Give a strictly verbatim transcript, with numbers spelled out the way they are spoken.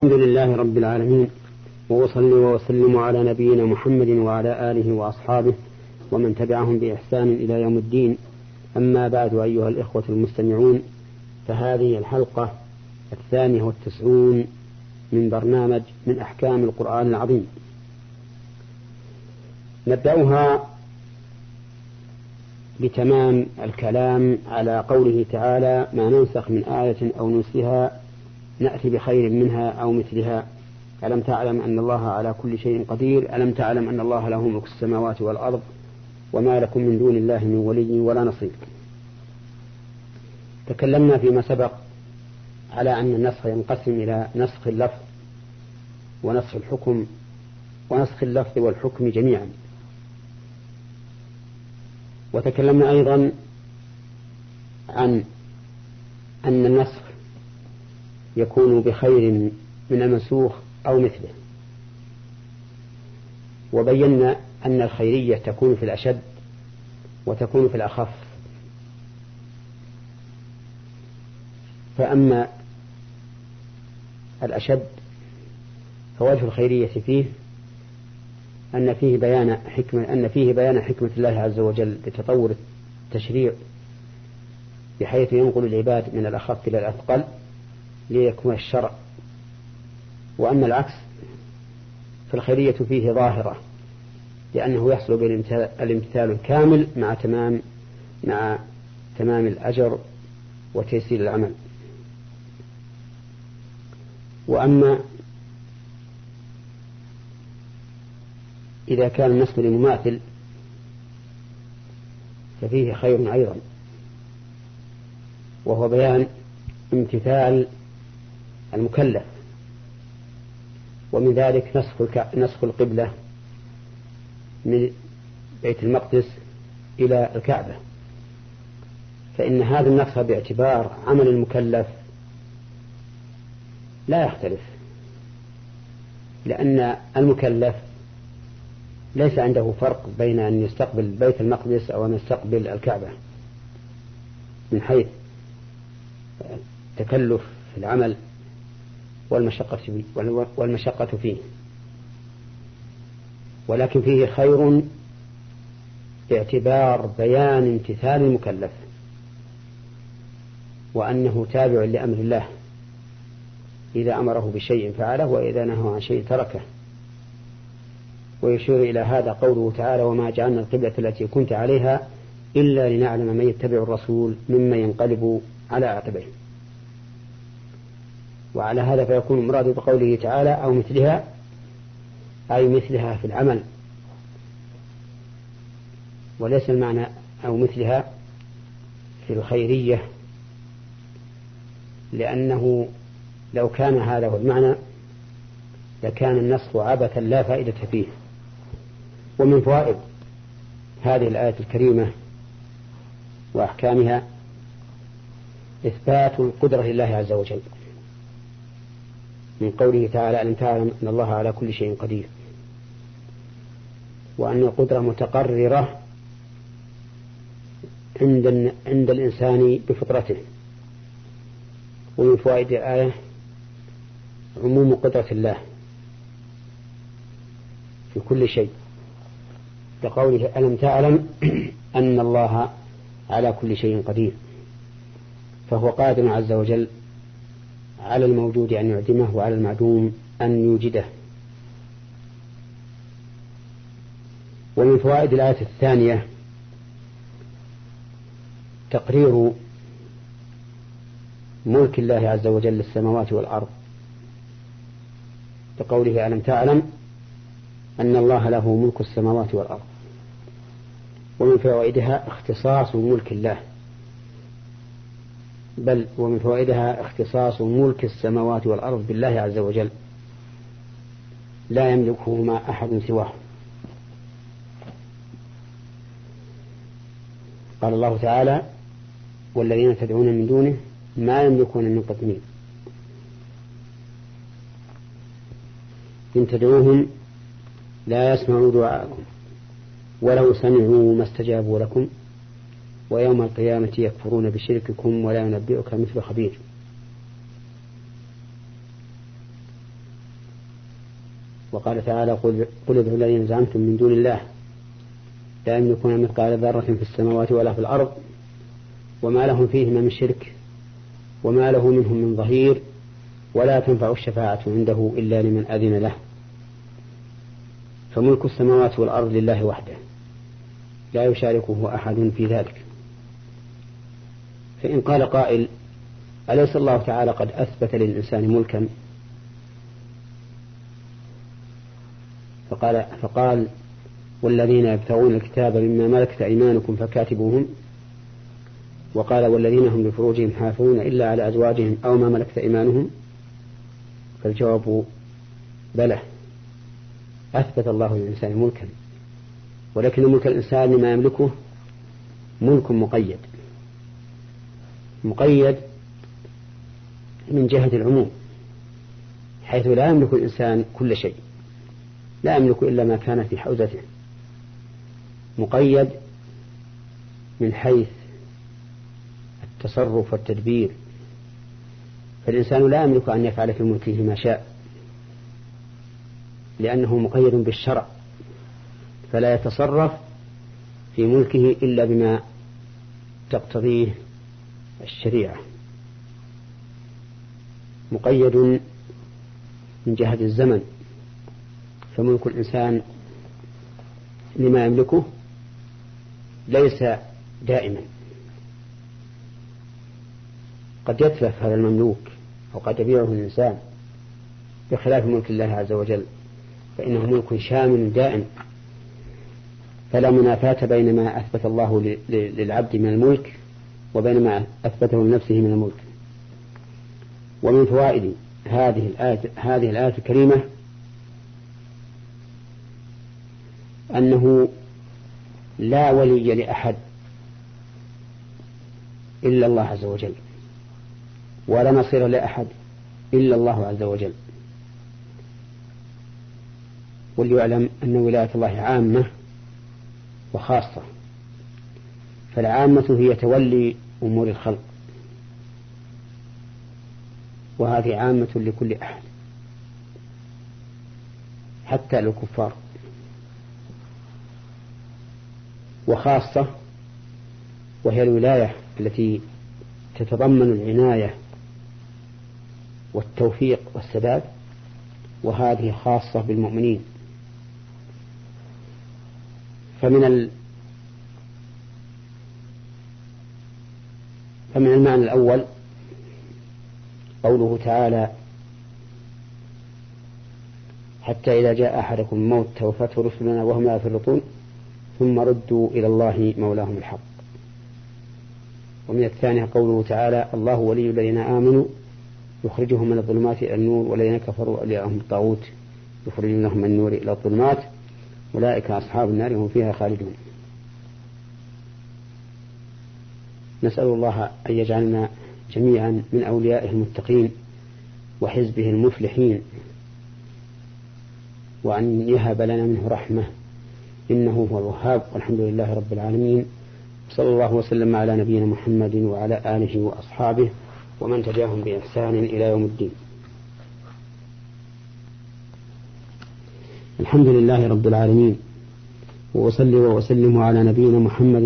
الحمد لله رب العالمين، وأصلي وأسلم على نبينا محمد وعلى آله وأصحابه ومن تبعهم بإحسان إلى يوم الدين. أما بعد، أيها الإخوة المستمعون، فهذه الحلقة الثانية والتسعون من برنامج من أحكام القرآن العظيم. نبدأها بتمام الكلام على قوله تعالى: ما ننسخ من آية أو ننسها نأتي بخير منها أو مثلها. ألم تعلم أن الله على كل شيء قدير؟ ألم تعلم أن الله له ملك السماوات والأرض وما لكم من دون الله من ولي ولا نصير. تكلمنا فيما سبق على أن النسخ ينقسم إلى نسخ اللفظ ونسخ الحكم ونسخ اللفظ والحكم جميعا. وتكلمنا أيضا عن أن النسخ يكون بخير من المنسوخ أو مثله، وبينا أن الخيرية تكون في الأشد وتكون في الأخف. فأما الأشد فوجه الخيرية فيه أن فيه بيان حكمة أن فيه بيان حكمة الله عز وجل لتطور التشريع بحيث ينقل العباد من الأخف إلى الأثقل ليكون الشرع. وأما العكس فالخيرية فيه ظاهرة، لأنه يحصل بالامتثال الكامل مع تمام مع تمام الأجر وتيسير العمل. وأما إذا كان النسخ لمماثل ففيه خير أيضا، وهو بيان امتثال المكلف. ومن ذلك نسخ نسخ القبلة من بيت المقدس إلى الكعبة، فإن هذا النسخ باعتبار عمل المكلف لا يختلف، لأن المكلف ليس عنده فرق بين أن يستقبل بيت المقدس أو أن يستقبل الكعبة من حيث تكلف في العمل والمشقة والمشقة فيه، ولكن فيه خير باعتبار بيان امتثال المكلف وأنه تابع لأمر الله، إذا أمره بشيء فعله وإذا نهى عن شيء تركه. ويشير إلى هذا قوله تعالى: وما جعلنا القبلة التي كنت عليها إلا لنعلم من يتبع الرسول ممن ينقلب على عقبيه. وعلى هذا فيكون المراد بقوله تعالى أو مثلها أي مثلها في العمل، وليس المعنى أو مثلها في الخيرية، لأنه لو كان هذا هو المعنى لكان النسخ عبثا لا فائدة فيه. ومن فوائد هذه الآية الكريمة وأحكامها إثبات القدرة لله عز وجل، من قوله تعالى: ألم تعلم أن الله على كل شيء قدير، وأن القدرة متقررة عند عند الإنسان بفطرته. ومن فوائد الآية عموم قدرة الله في كل شيء، لقوله: ألم تعلم أن الله على كل شيء قدير، فهو قادر عز وجل على الموجود أن يعدمه وعلى المعدوم أن يوجده. ومن فوائد الآية الثانية تقرير ملك الله عز وجل للسماوات والأرض، بقوله: ألم تعلم أن الله له ملك السماوات والأرض. ومن فوائدها اختصاص ملك الله، بل ومن فوائدها اختصاص ملك السماوات والأرض بالله عز وجل، لا يملكهما أحد سواه. قال الله تعالى: والذين تدعون من دونه ما يملكون من قطمين إن تدعوهم لا يسمعوا دعاءكم ولو سمعوا ما استجابوا لكم ويوم القيامة يكفرون بشرككم ولا ينبئك مثل خبير. وقال تعالى قل ادعوا الذين زعمتم من دون الله لا يملكون مثقال ذرة في السماوات ولا في الأرض وما لهم فيهما من شرك وما له منهم من ظهير ولا تنفع الشفاعة عنده إلا لمن أذن له. فملك السماوات والأرض لله وحده لا يشاركه أحد في ذلك. فإن قال قائل أليس الله تعالى قد أثبت للإنسان ملكا؟ فقال, فقال والذين يبتغون الكتاب مما ملكت أيمانكم فكاتبوهم. وقال والذين هم لفروجهم حافظون إلا على أزواجهم أو ما ملكت أيمانهم. فالجواب بلى، أثبت الله للإنسان ملكا، ولكن ملك الإنسان لما يملكه ملك مقيد، مقيد من جهة العموم، حيث لا يملك الإنسان كل شيء، لا يملك إلا ما كان في حوزته، مقيد من حيث التصرف والتدبير، فالإنسان لا يملك أن يفعل في ملكه ما شاء لأنه مقيد بالشرع، فلا يتصرف في ملكه إلا بما تقتضيه الشريعة. مقيد من جهة الزمن، فملك الإنسان لما يملكه ليس دائما، قد يتلف هذا المملوك أو قد يبيعه الإنسان، بخلاف ملك الله عز وجل فإنه ملك شامل دائم، فلا منافاة بين ما أثبت الله للعبد من الملك وبين ما أثبته لنفسه من الملك. ومن فوائد هذه الآية, هذه الآية الكريمة أنه لا ولي لأحد إلا الله عز وجل، ولا نصير لأحد إلا الله عز وجل. وليعلم أن ولاية الله عامة وخاصة، فالعامة هي تولي أمور الخلق، وهذه عامة لكل أحد حتى للكفار، وخاصة وهي الولاية التي تتضمن العناية والتوفيق والسداد، وهذه خاصة بالمؤمنين. فمن ال... فمن المعنى الأول قوله تعالى حتى إذا جاء أحدكم الموت توفته رسلنا وهم لا يفرطون ثم ردوا إلى الله مولاهم الحق. ومن الثاني قوله تعالى الله ولي الذين آمنوا يخرجهم من الظلمات إلى النور والذين كفروا أولياءهم الطاغوت يخرجونهم من النور إلى الظلمات أولئك أصحاب النار هم فيها خالدون. نسأل الله أن يجعلنا جميعا من أوليائه المتقين وحزبه المفلحين، وأن يهب لنا منه رحمة إنه هو الوهاب، والحمد لله رب العالمين. صلى الله وسلم على نبينا محمد وعلى آله وأصحابه ومن تبعهم بإحسان إلى يوم الدين. الحمد لله رب العالمين، وأصلي وأسلم على نبينا محمد